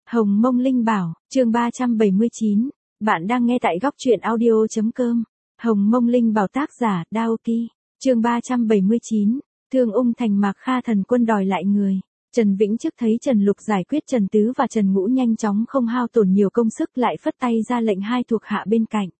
Hồng Mông Linh Bảo, chương 379. Bạn đang nghe tại góc truyện audio.com. Hồng Mông Linh Bảo tác giả, Đao Ki. Chương 379. Thương Ung thành Mạc Kha thần quân đòi lại người. Trần Vĩnh Chức thấy Trần Lục giải quyết Trần Tứ và Trần Ngũ nhanh chóng không hao tổn nhiều công sức lại phất tay ra lệnh hai thuộc hạ bên cạnh.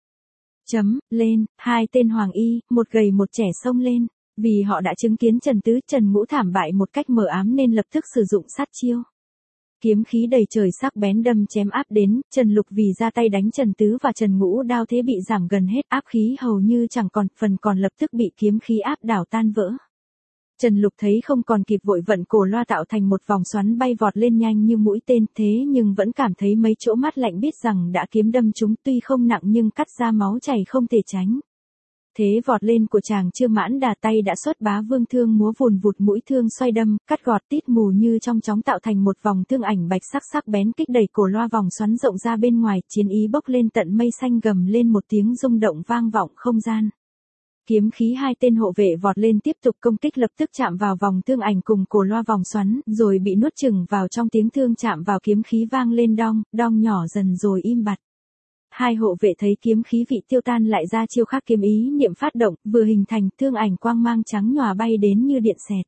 Lên, hai tên hoàng y, một gầy một trẻ xông lên. Vì họ đã chứng kiến Trần Tứ, Trần Ngũ thảm bại một cách mờ ám nên lập tức sử dụng sát chiêu. Kiếm khí đầy trời sắc bén đâm chém áp đến, Trần Lục vì ra tay đánh Trần Tứ và Trần Ngũ đao thế bị giảm gần hết, áp khí hầu như chẳng còn, phần còn lập tức bị kiếm khí áp đảo tan vỡ. Trần Lục thấy không còn kịp vội vận cổ loa tạo thành một vòng xoắn bay vọt lên nhanh như mũi tên, thế nhưng vẫn cảm thấy mấy chỗ mát lạnh, biết rằng đã kiếm đâm chúng, tuy không nặng nhưng cắt ra máu chảy không thể tránh. Thế vọt lên của chàng chưa mãn đà, tay đã xuất Bá Vương thương múa vùn vụt, mũi thương xoay đâm, cắt gọt tít mù như trong chóng tạo thành một vòng thương ảnh bạch sắc bén kích đẩy cổ loa vòng xoắn rộng ra bên ngoài, chiến ý bốc lên tận mây xanh, gầm lên một tiếng rung động vang vọng không gian. Kiếm khí hai tên hộ vệ vọt lên tiếp tục công kích, lập tức chạm vào vòng thương ảnh cùng cổ loa vòng xoắn, rồi bị nuốt chửng vào trong, tiếng thương chạm vào kiếm khí vang lên đong, đong nhỏ dần rồi im bặt. Hai hộ vệ thấy kiếm khí vị tiêu tan lại ra chiêu khác, kiếm ý niệm phát động, vừa hình thành, thương ảnh quang mang trắng nhòa bay đến như điện xẹt.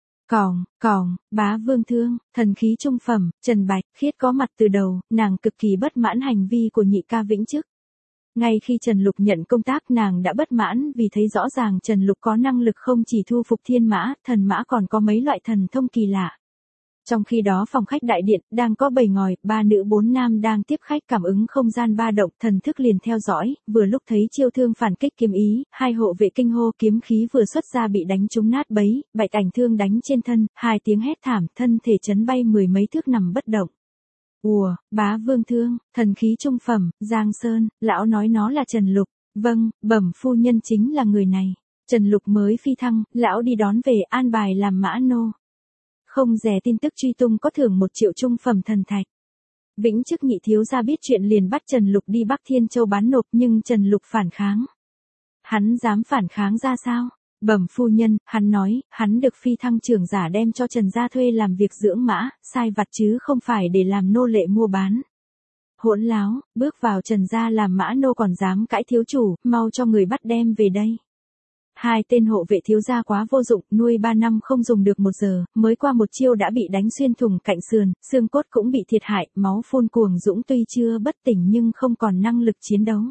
Còng, Bá Vương thương, thần khí trung phẩm, Trần Bạch Khiết có mặt từ đầu, nàng cực kỳ bất mãn hành vi của nhị ca Vĩnh Chức. Ngay khi Trần Lục nhận công tác nàng đã bất mãn vì thấy rõ ràng Trần Lục có năng lực không chỉ thu phục thiên mã, thần mã còn có mấy loại thần thông kỳ lạ. Trong khi đó phòng khách đại điện, đang có 7 ngòi, 3 nữ 4 nam đang tiếp khách, cảm ứng không gian ba động, thần thức liền theo dõi, vừa lúc thấy chiêu thương phản kích kiếm ý, hai hộ vệ kinh hô, kiếm khí vừa xuất ra bị đánh trúng nát bấy, bạch ảnh thương đánh trên thân, hai tiếng hét thảm, thân thể chấn bay mười mấy thước nằm bất động. Bá Vương thương, thần khí trung phẩm, Giang Sơn, lão nói nó là Trần Lục. Vâng, bẩm phu nhân chính là người này. Trần Lục mới phi thăng, lão đi đón về, an bài làm mã nô. Không dè tin tức truy tung, có thưởng 1 triệu trung phẩm thần thạch. Vĩnh Chức nhị thiếu gia biết chuyện liền bắt Trần Lục đi Bắc Thiên Châu bán nộp, nhưng Trần Lục phản kháng. Hắn dám phản kháng ra sao? Bẩm phu nhân, hắn nói, hắn được phi thăng trưởng giả đem cho Trần gia thuê làm việc dưỡng mã, sai vặt chứ không phải để làm nô lệ mua bán. Hỗn láo, bước vào Trần gia làm mã nô còn dám cãi thiếu chủ, mau cho người bắt đem về đây. Hai tên hộ vệ thiếu gia quá vô dụng, nuôi 3 năm không dùng được 1 giờ, mới qua một chiêu đã bị đánh xuyên thủng cạnh sườn, xương cốt cũng bị thiệt hại, máu phun cuồng dũng, tuy chưa bất tỉnh nhưng không còn năng lực chiến đấu.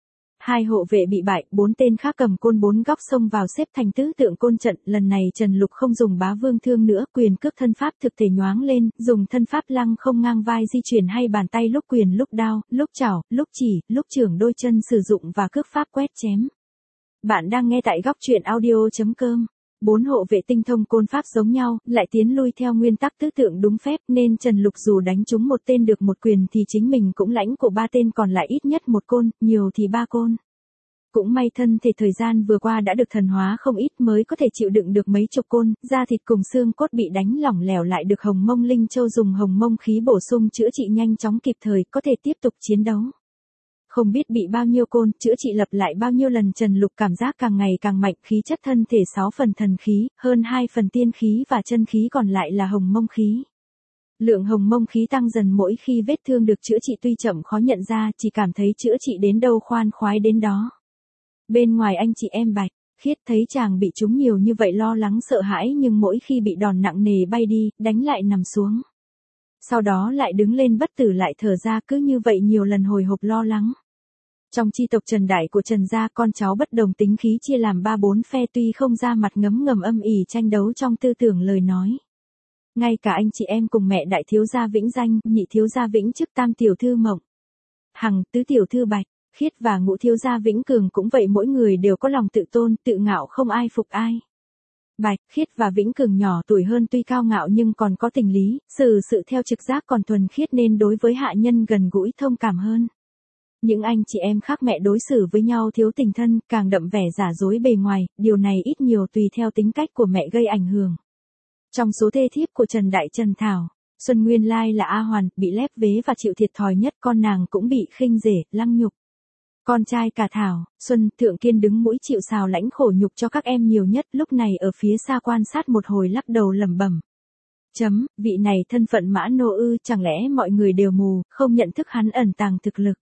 Hai hộ vệ bị bại, 4 tên khác cầm côn 4 góc xông vào xếp thành tứ tượng côn trận, lần này Trần Lục không dùng Bá Vương thương nữa, quyền cước thân pháp thực thể nhoáng lên, dùng thân pháp lăng không ngang vai di chuyển hay bàn tay, lúc quyền lúc đao, lúc chảo, lúc chỉ, lúc chưởng, đôi chân sử dụng và cước pháp quét chém. Bạn đang nghe tại góc truyện audio.com. 4 hộ vệ tinh thông côn pháp giống nhau, lại tiến lui theo nguyên tắc tứ tượng đúng phép, nên Trần Lục dù đánh trúng 1 tên được 1 quyền thì chính mình cũng lãnh của 3 tên còn lại ít nhất 1 côn, nhiều thì 3 côn. Cũng may thân thể thời gian vừa qua đã được thần hóa không ít mới có thể chịu đựng được mấy chục côn, da thịt cùng xương cốt bị đánh lỏng lẻo lại được Hồng Mông Linh Châu dùng Hồng Mông khí bổ sung chữa trị nhanh chóng kịp thời, có thể tiếp tục chiến đấu. Không biết bị bao nhiêu côn, chữa trị lập lại bao nhiêu lần, Trần Lục cảm giác càng ngày càng mạnh, khí chất thân thể 6 phần thần khí, hơn 2 phần tiên khí và chân khí còn lại là Hồng Mông khí. Lượng Hồng Mông khí tăng dần mỗi khi vết thương được chữa trị, tuy chậm khó nhận ra, chỉ cảm thấy chữa trị đến đâu khoan khoái đến đó. Bên ngoài anh chị em Bạch Khiết thấy chàng bị trúng nhiều như vậy lo lắng sợ hãi, nhưng mỗi khi bị đòn nặng nề bay đi, đánh lại nằm xuống. Sau đó lại đứng lên bất tử, lại thở ra, cứ như vậy nhiều lần hồi hộp lo lắng. Trong chi tộc Trần Đại của Trần gia, con cháu bất đồng tính khí chia làm 3-4 phe, tuy không ra mặt ngấm ngầm âm ỉ tranh đấu trong tư tưởng lời nói. Ngay cả anh chị em cùng mẹ đại thiếu gia Vĩnh Danh, nhị thiếu gia Vĩnh Chức, tam tiểu thư Mộng Hằng, tứ tiểu thư Bạch Khiết và ngũ thiếu gia Vĩnh Cường cũng vậy, mỗi người đều có lòng tự tôn, tự ngạo không ai phục ai. Bạch Khiết và Vĩnh Cường nhỏ tuổi hơn, tuy cao ngạo nhưng còn có tình lý, xử sự theo trực giác còn thuần khiết nên đối với hạ nhân gần gũi thông cảm hơn. Những anh chị em khác mẹ đối xử với nhau thiếu tình thân, càng đậm vẻ giả dối bề ngoài, điều này ít nhiều tùy theo tính cách của mẹ gây ảnh hưởng. Trong số thê thiếp của Trần Đại Trần Thảo, Xuân nguyên lai là A Hoàn, bị lép vế và chịu thiệt thòi nhất, con nàng cũng bị khinh rể, lăng nhục. Con trai cả Thảo, Xuân, Thượng Kiên đứng mũi chịu sào lãnh khổ nhục cho các em nhiều nhất, lúc này ở phía xa quan sát một hồi lắc đầu lẩm bẩm. Vị này thân phận Mã Nô ư, chẳng lẽ mọi người đều mù, không nhận thức hắn ẩn tàng thực lực.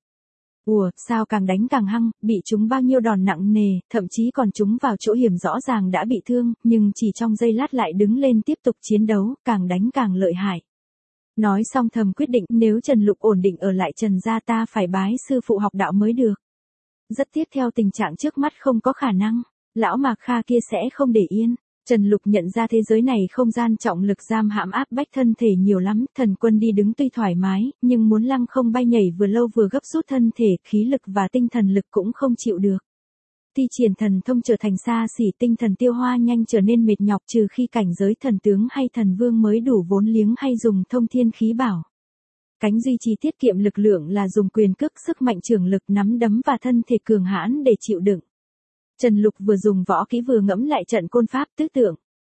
Sao càng đánh càng hăng, bị chúng bao nhiêu đòn nặng nề, thậm chí còn chúng vào chỗ hiểm rõ ràng đã bị thương, nhưng chỉ trong giây lát lại đứng lên tiếp tục chiến đấu, càng đánh càng lợi hại. Nói xong thầm quyết định nếu Trần Lục ổn định ở lại Trần gia ta phải bái sư phụ học đạo mới được. Rất tiếc theo tình trạng trước mắt không có khả năng, lão Mạc Kha kia sẽ không để yên. Trần Lục nhận ra thế giới này không gian trọng lực giam hãm áp bách thân thể nhiều lắm, thần quân đi đứng tuy thoải mái, nhưng muốn lăng không bay nhảy vừa lâu vừa gấp rút thân thể, khí lực và tinh thần lực cũng không chịu được. Thi triển thần thông trở thành xa xỉ, tinh thần tiêu hoa nhanh trở nên mệt nhọc, trừ khi cảnh giới thần tướng hay thần vương mới đủ vốn liếng hay dùng thông thiên khí bảo. Cánh duy trì tiết kiệm lực lượng là dùng quyền cước, sức mạnh trường lực, nắm đấm và thân thể cường hãn để chịu đựng. Trần Lục vừa dùng võ kỹ vừa ngẫm lại trận côn pháp tứ tượng.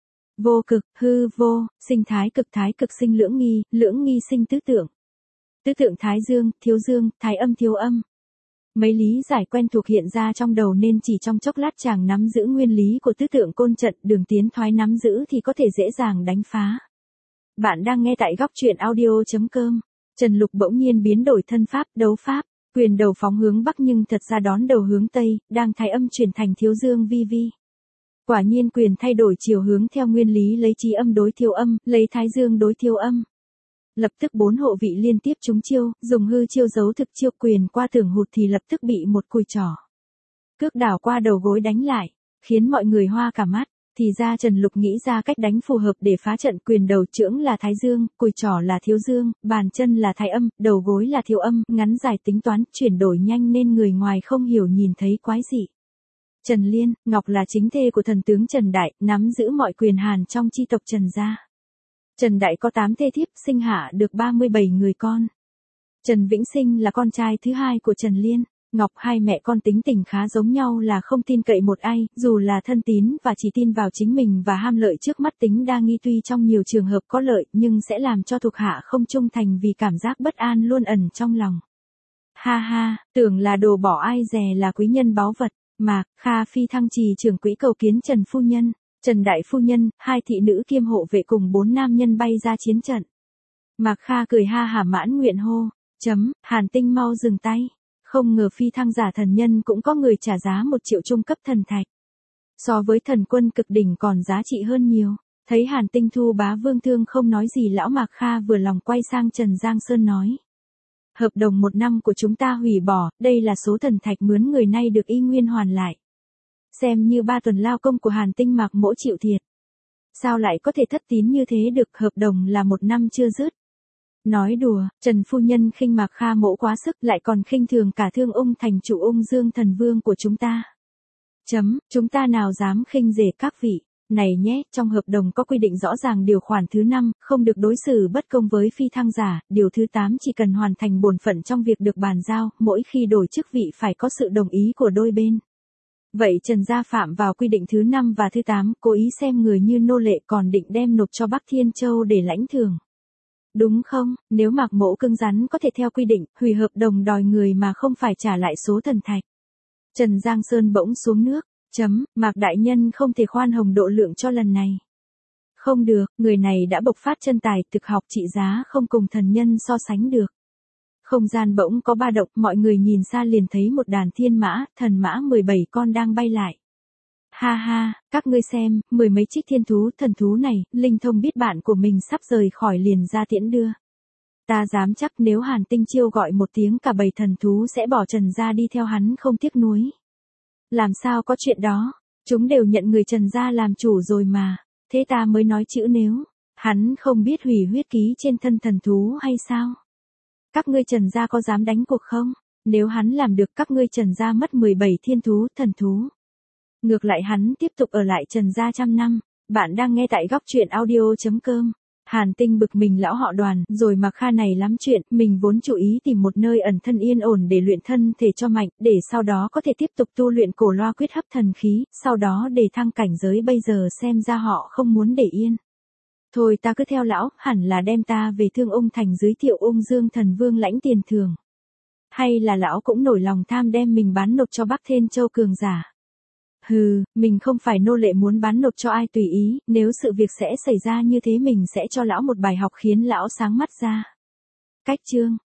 Vô cực, hư vô, sinh thái cực sinh lưỡng nghi sinh tứ tượng. Tứ tượng thái dương, thái âm thiếu âm. Mấy lý giải quen thuộc hiện ra trong đầu nên chỉ trong chốc lát chàng nắm giữ nguyên lý của tứ tượng côn trận, đường tiến thoái nắm giữ thì có thể dễ dàng đánh phá. Bạn đang nghe tại góc truyện audio.com. Trần Lục bỗng nhiên biến đổi thân pháp, đấu pháp. Quyền đầu phóng hướng bắc nhưng thật ra đón đầu hướng tây, đang thái âm chuyển thành thiếu dương vi vi. Quả nhiên quyền thay đổi chiều hướng theo nguyên lý lấy trí âm đối thiếu âm, lấy thái dương đối thiếu âm. Lập tức 4 hộ vị liên tiếp trúng chiêu, dùng hư chiêu giấu thực chiêu, quyền qua tưởng hụt thì lập tức bị một cùi trỏ. Cước đảo qua đầu gối đánh lại, khiến mọi người hoa cả mắt. Thì ra Trần Lục nghĩ ra cách đánh phù hợp để phá trận, quyền đầu chưởng là thái dương, cùi trỏ là thiếu dương, bàn chân là thái âm, đầu gối là thiếu âm, ngắn dài tính toán, chuyển đổi nhanh nên người ngoài không hiểu nhìn thấy quái dị. Trần Liên, Ngọc là chính thê của thần tướng Trần Đại, nắm giữ mọi quyền hàn trong chi tộc Trần gia. Trần Đại có 8 thê thiếp, sinh hạ được 37 người con. Trần Vĩnh Sinh là con trai thứ hai của Trần Liên. Ngọc, hai mẹ con tính tình khá giống nhau là không tin cậy một ai, dù là thân tín và chỉ tin vào chính mình và ham lợi trước mắt, tính đa nghi, tuy trong nhiều trường hợp có lợi nhưng sẽ làm cho thuộc hạ không trung thành vì cảm giác bất an luôn ẩn trong lòng. Ha ha, tưởng là đồ bỏ ai dè là quý nhân báu vật. Mạc Kha phi thăng trì trưởng quỹ cầu kiến Trần phu nhân, Trần đại phu nhân, 2 thị nữ kiêm hộ vệ cùng 4 nam nhân bay ra chiến trận. Mạc Kha cười ha hả mãn nguyện hô. Hàn Tinh mau dừng tay. Không ngờ phi thăng giả thần nhân cũng có người trả giá 1 triệu trung cấp thần thạch. So với thần quân cực đỉnh còn giá trị hơn nhiều. Thấy Hàn Tinh thu bá vương thương không nói gì, lão Mạc Kha vừa lòng quay sang Trần Giang Sơn nói. Hợp đồng 1 năm của chúng ta hủy bỏ, đây là số thần thạch mướn người nay được y nguyên hoàn lại. Xem như 3 tuần lao công của Hàn Tinh Mạc mỗ chịu thiệt. Sao lại có thể thất tín như thế được, hợp đồng là 1 năm chưa dứt. Nói đùa, Trần phu nhân khinh Mạc Kha mỗ quá sức, lại còn khinh thường cả Thương Ung thành chủ Ung Dương thần vương của chúng ta. Chúng ta nào dám khinh rể các vị. Này nhé, trong hợp đồng có quy định rõ ràng điều khoản thứ 5, không được đối xử bất công với phi thăng giả, điều thứ 8 chỉ cần hoàn thành bổn phận trong việc được bàn giao, mỗi khi đổi chức vị phải có sự đồng ý của đôi bên. Vậy Trần gia phạm vào quy định thứ 5 và thứ 8, cố ý xem người như nô lệ còn định đem nộp cho Bắc Thiên Châu để lãnh thưởng. Đúng không, nếu Mạc mỗ cứng rắn có thể theo quy định, hủy hợp đồng đòi người mà không phải trả lại số thần thạch. Trần Giang Sơn bỗng xuống nước. Mạc đại nhân không thể khoan hồng độ lượng cho lần này. Không được, người này đã bộc phát chân tài, thực học trị giá không cùng thần nhân so sánh được. Không gian bỗng có ba động, mọi người nhìn xa liền thấy một đàn thiên mã, thần mã 17 con đang bay lại. Ha ha, các ngươi xem, 10 mấy trích thiên thú, thần thú này, linh thông biết bạn của mình sắp rời khỏi liền ra tiễn đưa. Ta dám chắc nếu Hàn Tinh chiêu gọi một tiếng cả bầy thần thú sẽ bỏ Trần gia đi theo hắn không tiếc nuối. Làm sao có chuyện đó, chúng đều nhận người Trần gia làm chủ rồi mà, thế ta mới nói chữ nếu, hắn không biết hủy huyết ký trên thân thần thú hay sao? Các ngươi Trần gia có dám đánh cuộc không? Nếu hắn làm được các ngươi Trần gia mất 17 thiên thú, thần thú. Ngược lại hắn tiếp tục ở lại Trần gia 100 năm, bạn đang nghe tại góc truyện audio.com. Hàn Tinh bực mình lão họ Đoàn, rồi Mạc Kha này lắm chuyện, mình vốn chủ ý tìm một nơi ẩn thân yên ổn để luyện thân thể cho mạnh, để sau đó có thể tiếp tục tu luyện cổ loa quyết hấp thần khí, sau đó để thăng cảnh giới, bây giờ xem ra họ không muốn để yên. Thôi ta cứ theo lão, hẳn là đem ta về Thương Ung thành giới thiệu Ung Dương thần vương lãnh tiền thưởng. Hay là lão cũng nổi lòng tham đem mình bán nộp cho Bắc Thiên Châu cường giả. Hừ, mình không phải nô lệ muốn bán nộp cho ai tùy ý, nếu sự việc sẽ xảy ra như thế mình sẽ cho lão một bài học khiến lão sáng mắt ra. Cách chương